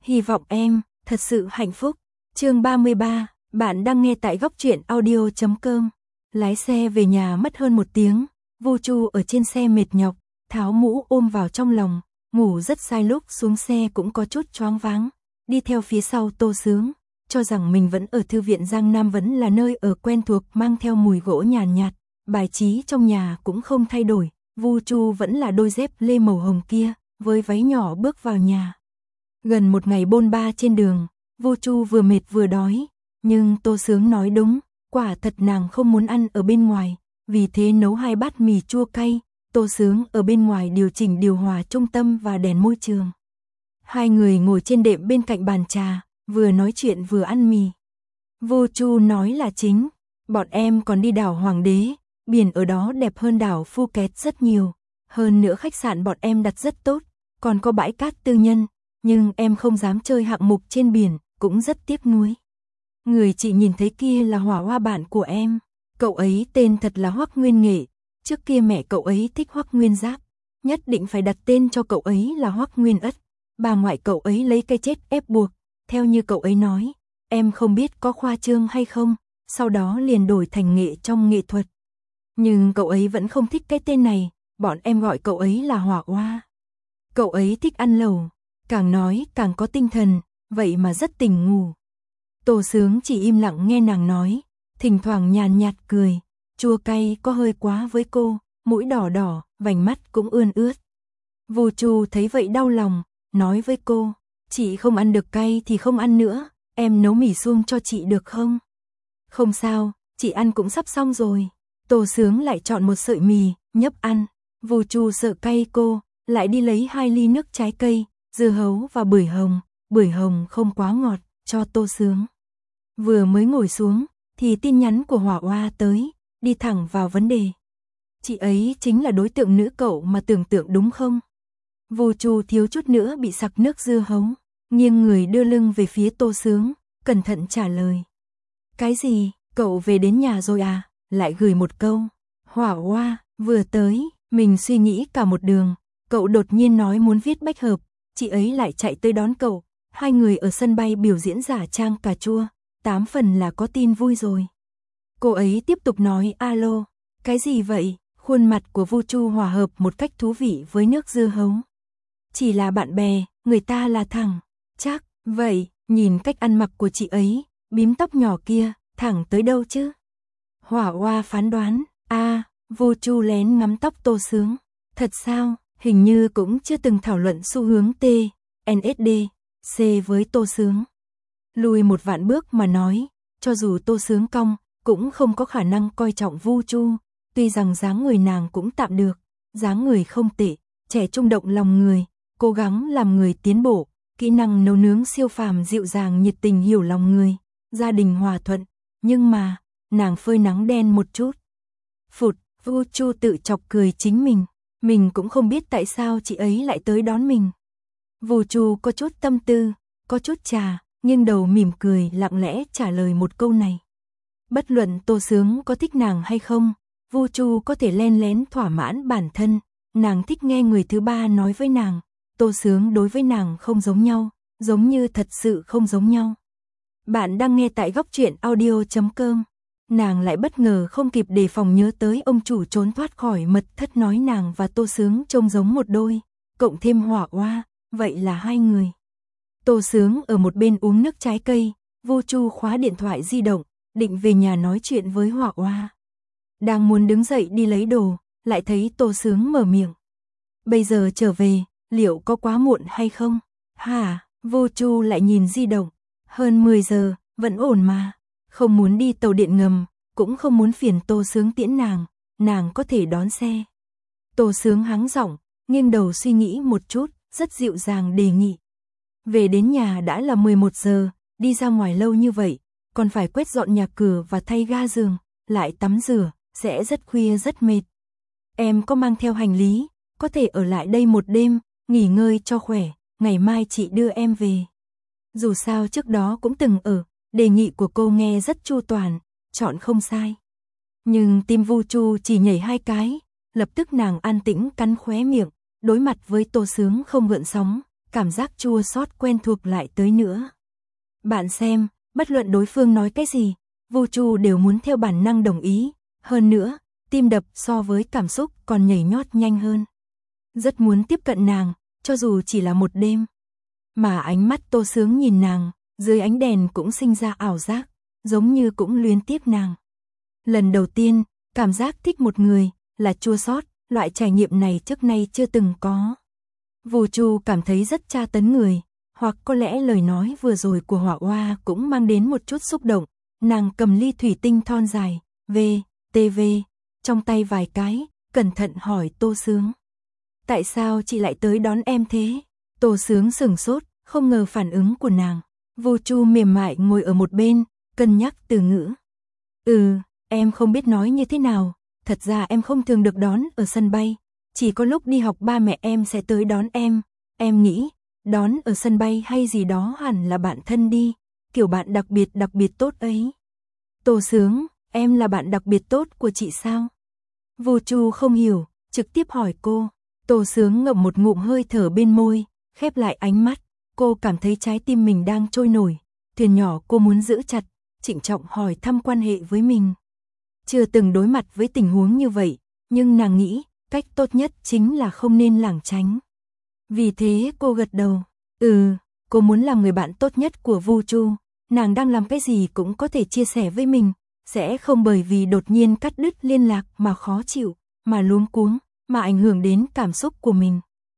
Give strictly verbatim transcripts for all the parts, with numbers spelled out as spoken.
Hy vọng em thật sự hạnh phúc. Chương ba mươi ba, bạn đang nghe tại góc truyện audio chấm com. Lái xe về nhà mất hơn một tiếng, Vu Chu ở trên xe mệt nhọc, tháo mũ ôm vào trong lòng, ngủ rất sai, lúc xuống xe cũng có chút choáng váng. Đi theo phía sau Tô Sướng, cho rằng mình vẫn ở thư viện Giang Nam, vẫn là nơi ở quen thuộc, mang theo mùi gỗ nhàn nhạt, bài trí trong nhà cũng không thay đổi. Vu Chu vẫn là đôi dép lê màu hồng kia, với váy nhỏ bước vào nhà. Gần một ngày bôn ba trên đường, Vu Chu vừa mệt vừa đói, nhưng Tô Sướng nói đúng, quả thật nàng không muốn ăn ở bên ngoài, vì thế nấu hai bát mì chua cay. Tô Sướng ở bên ngoài điều chỉnh điều hòa trung tâm và đèn môi trường. Hai người ngồi trên đệm bên cạnh bàn trà, vừa nói chuyện vừa ăn mì. Vu Chu nói là chính, bọn em còn đi đảo Hoàng Đế, biển ở đó đẹp hơn đảo Phuket rất nhiều, hơn nữa khách sạn bọn em đặt rất tốt, còn có bãi cát tư nhân, nhưng em không dám chơi hạng mục trên biển, cũng rất tiếc nuối. Người chị nhìn thấy kia là Hỏa Hoa bạn của em, cậu ấy tên thật là Hoắc Nguyên Nghệ, trước kia mẹ cậu ấy thích Hoắc Nguyên Giáp, nhất định phải đặt tên cho cậu ấy là Hoắc Nguyên Ất. Bà ngoại cậu ấy lấy cái chết ép buộc, theo như cậu ấy nói, em không biết có khoa trương hay không, sau đó liền đổi thành Nghệ trong nghệ thuật. Nhưng cậu ấy vẫn không thích cái tên này, bọn em gọi cậu ấy là Hỏa Hoa. Cậu ấy thích ăn lẩu, càng nói càng có tinh thần, vậy mà rất tỉnh ngủ. Tô Sướng chỉ im lặng nghe nàng nói, thỉnh thoảng nhàn nhạt cười, chua cay có hơi quá với cô, mũi đỏ đỏ, vành mắt cũng ươn ướt. Vu Chu thấy vậy đau lòng, nói với cô, chị không ăn được cay thì không ăn nữa, em nấu mì suông cho chị được không? Không sao, chị ăn cũng sắp xong rồi. Tô Sướng lại chọn một sợi mì, nhấp ăn. Vu Chu sợ cay cô, lại đi lấy hai ly nước trái cây, dưa hấu và bưởi hồng, bưởi hồng không quá ngọt, cho Tô Sướng. Vừa mới ngồi xuống, thì tin nhắn của Hỏa Hoa tới, đi thẳng vào vấn đề. Chị ấy chính là đối tượng nữ cậu mà tưởng tượng đúng không? Vu Chu thiếu chút nữa bị sặc nước dưa hấu, nghiêng người đưa lưng về phía Tô Sướng, cẩn thận trả lời. Cái gì, cậu về đến nhà rồi à? Lại gửi một câu. Hỏa Hoa, vừa tới, mình suy nghĩ cả một đường, cậu đột nhiên nói muốn viết bách hợp, chị ấy lại chạy tới đón cậu, hai người ở sân bay biểu diễn giả trang cà chua, tám phần là có tin vui rồi. Cô ấy tiếp tục nói alo, cái gì vậy? Khuôn mặt của Vu Chu hòa hợp một cách thú vị với nước dưa hấu. Chỉ là bạn bè, người ta là thẳng, chắc, vậy, nhìn cách ăn mặc của chị ấy, bím tóc nhỏ kia, thẳng tới đâu chứ? Hỏa Hoa phán đoán, a à, Vu Chu lén ngắm tóc Tô Sướng, thật sao, hình như cũng chưa từng thảo luận xu hướng T, en ét đê, C với Tô Sướng. Lùi một vạn bước mà nói, cho dù Tô Sướng cong, cũng không có khả năng coi trọng Vu Chu, tuy rằng dáng người nàng cũng tạm được, dáng người không tệ, trẻ trung động lòng người, cố gắng làm người tiến bộ, kỹ năng nấu nướng siêu phàm, dịu dàng nhiệt tình hiểu lòng người, gia đình hòa thuận, nhưng mà, nàng phơi nắng đen một chút. Phụt, Vu Chu tự chọc cười chính mình, mình cũng không biết tại sao chị ấy lại tới đón mình. Vu Chu có chút tâm tư, có chút trà, nghiêng đầu mỉm cười lặng lẽ trả lời một câu này. Bất luận Tô Sướng có thích nàng hay không, Vu Chu có thể len lén thỏa mãn bản thân, nàng thích nghe người thứ ba nói với nàng, Tô Sướng đối với nàng không giống nhau, giống như thật sự không giống nhau. Bạn đang nghe tại góc truyện audio chấm com. Nàng lại bất ngờ không kịp đề phòng nhớ tới ông chủ trốn thoát khỏi mật thất nói nàng và Tô Sướng trông giống một đôi, cộng thêm Hỏa Hoa, vậy là hai người. Tô Sướng ở một bên uống nước trái cây, Vu Chu khóa điện thoại di động, định về nhà nói chuyện với Hỏa Hoa. Đang muốn đứng dậy đi lấy đồ, lại thấy Tô Sướng mở miệng. Bây giờ trở về, liệu có quá muộn hay không? Hả? Vu Chu lại nhìn di động, hơn mười giờ, vẫn ổn mà. Không muốn đi tàu điện ngầm, cũng không muốn phiền Tô Sướng tiễn nàng, nàng có thể đón xe. Tô Sướng hắng giọng, nghiêng đầu suy nghĩ một chút, rất dịu dàng đề nghị. Về đến nhà đã là mười một giờ, đi ra ngoài lâu như vậy, còn phải quét dọn nhà cửa và thay ga giường, lại tắm rửa, sẽ rất khuya rất mệt. Em có mang theo hành lý, có thể ở lại đây một đêm, nghỉ ngơi cho khỏe, ngày mai chị đưa em về. Dù sao trước đó cũng từng ở, đề nghị của cô nghe rất chu toàn, chọn không sai. Nhưng tim Vu Chu chỉ nhảy hai cái, lập tức nàng an tĩnh cắn khóe miệng, đối mặt với Tô Sướng không gợn sóng, cảm giác chua xót quen thuộc lại tới nữa. Bạn xem, bất luận đối phương nói cái gì, Vu Chu đều muốn theo bản năng đồng ý, hơn nữa, tim đập so với cảm xúc còn nhảy nhót nhanh hơn. Rất muốn tiếp cận nàng, cho dù chỉ là một đêm. Mà ánh mắt Tô Sướng nhìn nàng, dưới ánh đèn cũng sinh ra ảo giác, giống như cũng luyến tiếc nàng. Lần đầu tiên, cảm giác thích một người, là chua xót, loại trải nghiệm này trước nay chưa từng có. Vu Chu cảm thấy rất tra tấn người, hoặc có lẽ lời nói vừa rồi của Hỏa Oa cũng mang đến một chút xúc động. Nàng cầm ly thủy tinh thon dài, V, T V, trong tay vài cái, cẩn thận hỏi Tô Sướng. Tại sao chị lại tới đón em thế? Tô Sướng sửng sốt, không ngờ phản ứng của nàng. Vu Chu mềm mại ngồi ở một bên, cân nhắc từ ngữ. Ừ, em không biết nói như thế nào, thật ra em không thường được đón ở sân bay. Chỉ có lúc đi học ba mẹ em sẽ tới đón em. Em nghĩ, đón ở sân bay hay gì đó hẳn là bạn thân đi, kiểu bạn đặc biệt đặc biệt tốt ấy. Tô Sướng, em là bạn đặc biệt tốt của chị sao? Vu Chu không hiểu, trực tiếp hỏi cô. Tô Sướng ngậm một ngụm hơi thở bên môi, khép lại ánh mắt. Cô cảm thấy trái tim mình đang trôi nổi. Thuyền nhỏ cô muốn giữ chặt, trịnh trọng hỏi thăm quan hệ với mình. Chưa từng đối mặt với tình huống như vậy, nhưng nàng nghĩ, cách tốt nhất chính là không nên lảng tránh. Vì thế cô gật đầu. Ừ, cô muốn làm người bạn tốt nhất của Vu Chu. Nàng đang làm cái gì cũng có thể chia sẻ với mình, sẽ không bởi vì đột nhiên cắt đứt liên lạc mà khó chịu, mà luống cuống, mà ảnh hưởng đến cảm xúc của mình.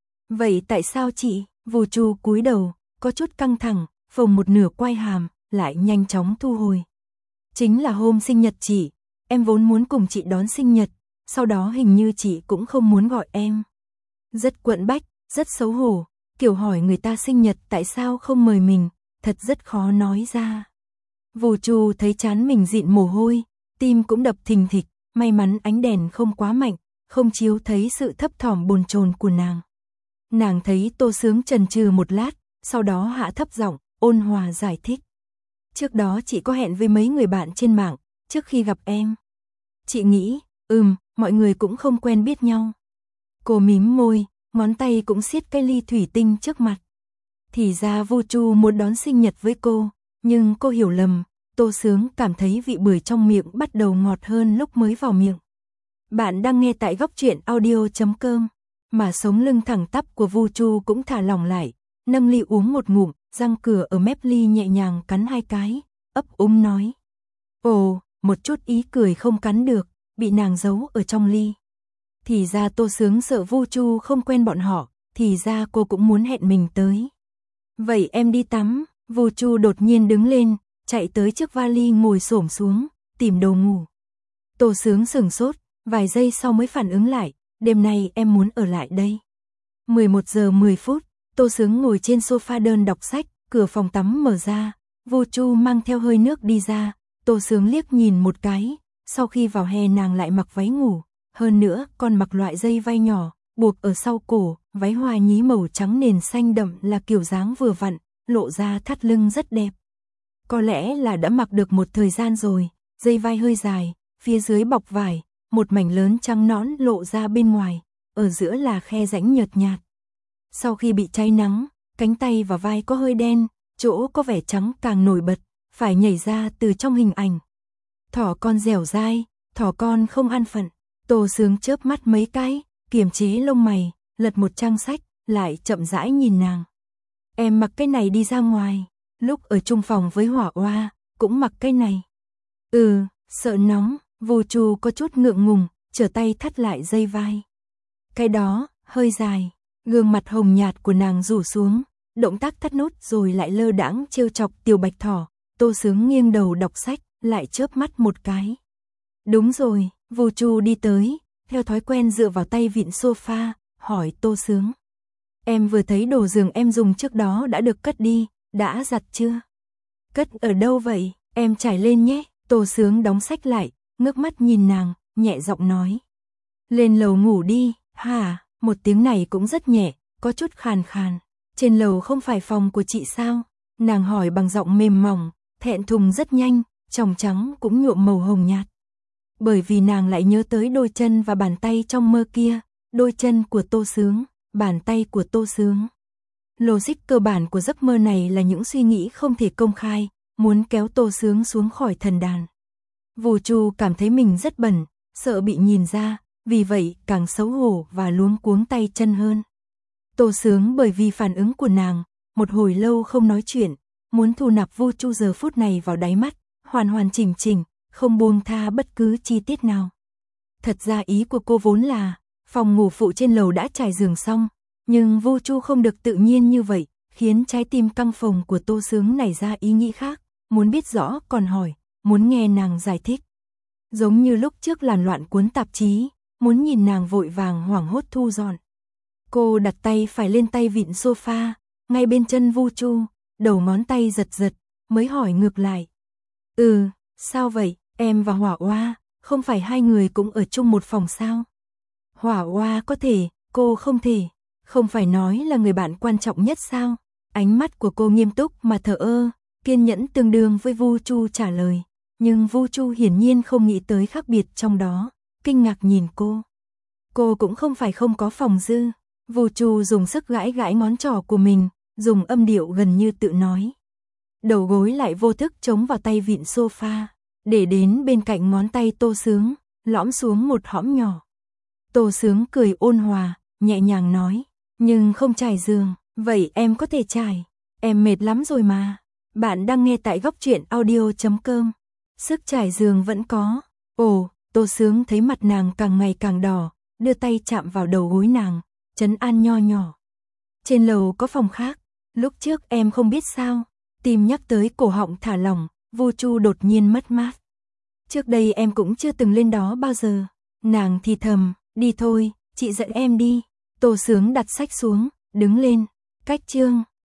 Vậy tại sao chị? Vu Chu cúi đầu, có chút căng thẳng, phồng một nửa quai hàm, lại nhanh chóng thu hồi. Chính là hôm sinh nhật chị, em vốn muốn cùng chị đón sinh nhật, sau đó hình như chị cũng không muốn gọi em. Rất quẫn bách, rất xấu hổ, kiểu hỏi người ta sinh nhật tại sao không mời mình, thật rất khó nói ra. Vu Chu thấy trán mình dịn mồ hôi, tim cũng đập thình thịch, may mắn ánh đèn không quá mạnh, không chiếu thấy sự thấp thỏm bồn chồn của nàng. Nàng thấy Tô Sướng chần chừ một lát, sau đó hạ thấp giọng, ôn hòa giải thích. Trước đó chị có hẹn với mấy người bạn trên mạng, trước khi gặp em. Chị nghĩ, ừm, mọi người cũng không quen biết nhau. Cô mím môi, ngón tay cũng siết cái ly thủy tinh trước mặt. Thì ra Vu Chu muốn đón sinh nhật với cô, nhưng cô hiểu lầm. Tô Sướng cảm thấy vị bưởi trong miệng bắt đầu ngọt hơn lúc mới vào miệng. Bạn đang nghe tại góc truyện audio chấm com. Mà sống lưng thẳng tắp của Vu Chu cũng thả lỏng lại, nâng ly uống một ngụm, răng cửa ở mép ly nhẹ nhàng cắn hai cái, ấp úng nói. Ồ, một chút ý cười không cắn được, bị nàng giấu ở trong ly. Thì ra Tô Sướng sợ Vu Chu không quen bọn họ, thì ra cô cũng muốn hẹn mình tới. Vậy em đi tắm. Vu Chu đột nhiên đứng lên, chạy tới trước vali ngồi xổm xuống, tìm đồ ngủ. Tô Sướng sửng sốt, vài giây sau mới phản ứng lại, đêm nay em muốn ở lại đây. mười một giờ mười phút, Tô Sướng ngồi trên sofa đơn đọc sách, cửa phòng tắm mở ra, Vu Chu mang theo hơi nước đi ra, Tô Sướng liếc nhìn một cái, sau khi vào hè nàng lại mặc váy ngủ, hơn nữa còn mặc loại dây vai nhỏ, buộc ở sau cổ, váy hoa nhí màu trắng nền xanh đậm là kiểu dáng vừa vặn, lộ ra thắt lưng rất đẹp. Có lẽ là đã mặc được một thời gian rồi, dây vai hơi dài, phía dưới bọc vải, một mảnh lớn trắng nõn lộ ra bên ngoài, ở giữa là khe rãnh nhợt nhạt. Sau khi bị cháy nắng, cánh tay và vai có hơi đen, chỗ có vẻ trắng càng nổi bật, phải nhảy ra từ trong hình ảnh. Thỏ con dẻo dai, thỏ con không an phận. Tô Sướng chớp mắt mấy cái, kiềm chế lông mày, lật một trang sách, lại chậm rãi nhìn nàng. Em mặc cái này đi ra ngoài, lúc ở chung phòng với Hỏa Oa, cũng mặc cái này. Ừ, sợ nóng. Vu Chu có chút ngượng ngùng, trở tay thắt lại dây vai. Cái đó, hơi dài. Gương mặt hồng nhạt của nàng rủ xuống, động tác thắt nút rồi lại lơ đãng trêu chọc tiểu bạch thỏ. Tô Sướng nghiêng đầu đọc sách, lại chớp mắt một cái. Đúng rồi, Vu Chu đi tới, theo thói quen dựa vào tay vịn sofa, hỏi Tô Sướng. Em vừa thấy đồ giường em dùng trước đó đã được cất đi, đã giặt chưa? Cất ở đâu vậy? Em trải lên nhé. Tô Sướng đóng sách lại, ngước mắt nhìn nàng, nhẹ giọng nói. Lên lầu ngủ đi. Hả? Một tiếng này cũng rất nhẹ, có chút khàn khàn. Trên lầu không phải phòng của chị sao? Nàng hỏi bằng giọng mềm mỏng, thẹn thùng rất nhanh, tròng trắng cũng nhuộm màu hồng nhạt. Bởi vì nàng lại nhớ tới đôi chân và bàn tay trong mơ kia, đôi chân của Tô Sướng, bàn tay của Tô Sướng. Logic cơ bản của giấc mơ này là những suy nghĩ không thể công khai, muốn kéo Tô Sướng xuống khỏi thần đàn. Vu Chu cảm thấy mình rất bẩn, sợ bị nhìn ra, vì vậy càng xấu hổ và luống cuống tay chân hơn. Tô Sướng bởi vì phản ứng của nàng, một hồi lâu không nói chuyện, muốn thu nạp Vu Chu giờ phút này vào đáy mắt, hoàn hoàn chỉnh chỉnh, không buông tha bất cứ chi tiết nào. Thật ra ý của cô vốn là, phòng ngủ phụ trên lầu đã trải giường xong, nhưng Vu Chu không được tự nhiên như vậy, khiến trái tim căng phồng của Tô Sướng nảy ra ý nghĩ khác, muốn biết rõ còn hỏi, muốn nghe nàng giải thích. Giống như lúc trước làn loạn cuốn tạp chí, muốn nhìn nàng vội vàng hoảng hốt thu dọn. Cô đặt tay phải lên tay vịn sofa, ngay bên chân Vu Chu, đầu ngón tay giật giật, mới hỏi ngược lại. Ừ, sao vậy, em và Hỏa Oa, không phải hai người cũng ở chung một phòng sao? Hỏa Oa có thể, cô không thể, không phải nói là người bạn quan trọng nhất sao? Ánh mắt của cô nghiêm túc mà thờ ơ, kiên nhẫn tương đương với Vu Chu trả lời. Nhưng Vu Chu hiển nhiên không nghĩ tới khác biệt trong đó, kinh ngạc nhìn cô. Cô cũng không phải không có phòng dư. Vu Chu dùng sức gãi gãi ngón trỏ của mình, dùng âm điệu gần như tự nói. Đầu gối lại vô thức chống vào tay vịn sofa, để đến bên cạnh ngón tay Tô Sướng, lõm xuống một hõm nhỏ. Tô Sướng cười ôn hòa, nhẹ nhàng nói, nhưng không trải giường, vậy em có thể trải, em mệt lắm rồi mà. Bạn đang nghe tại góc truyện audio chấm com. Sức trải giường vẫn có. Ồ, Tô Sướng thấy mặt nàng càng ngày càng đỏ, đưa tay chạm vào đầu gối nàng, trấn an nho nhỏ. Trên lầu có phòng khác, lúc trước em không biết sao, tim nhắc tới cổ họng thả lỏng, Vu Chu đột nhiên mất mát. Trước đây em cũng chưa từng lên đó bao giờ. Nàng thì thầm, đi thôi, chị dẫn em đi. Tô Sướng đặt sách xuống, đứng lên, cách chương.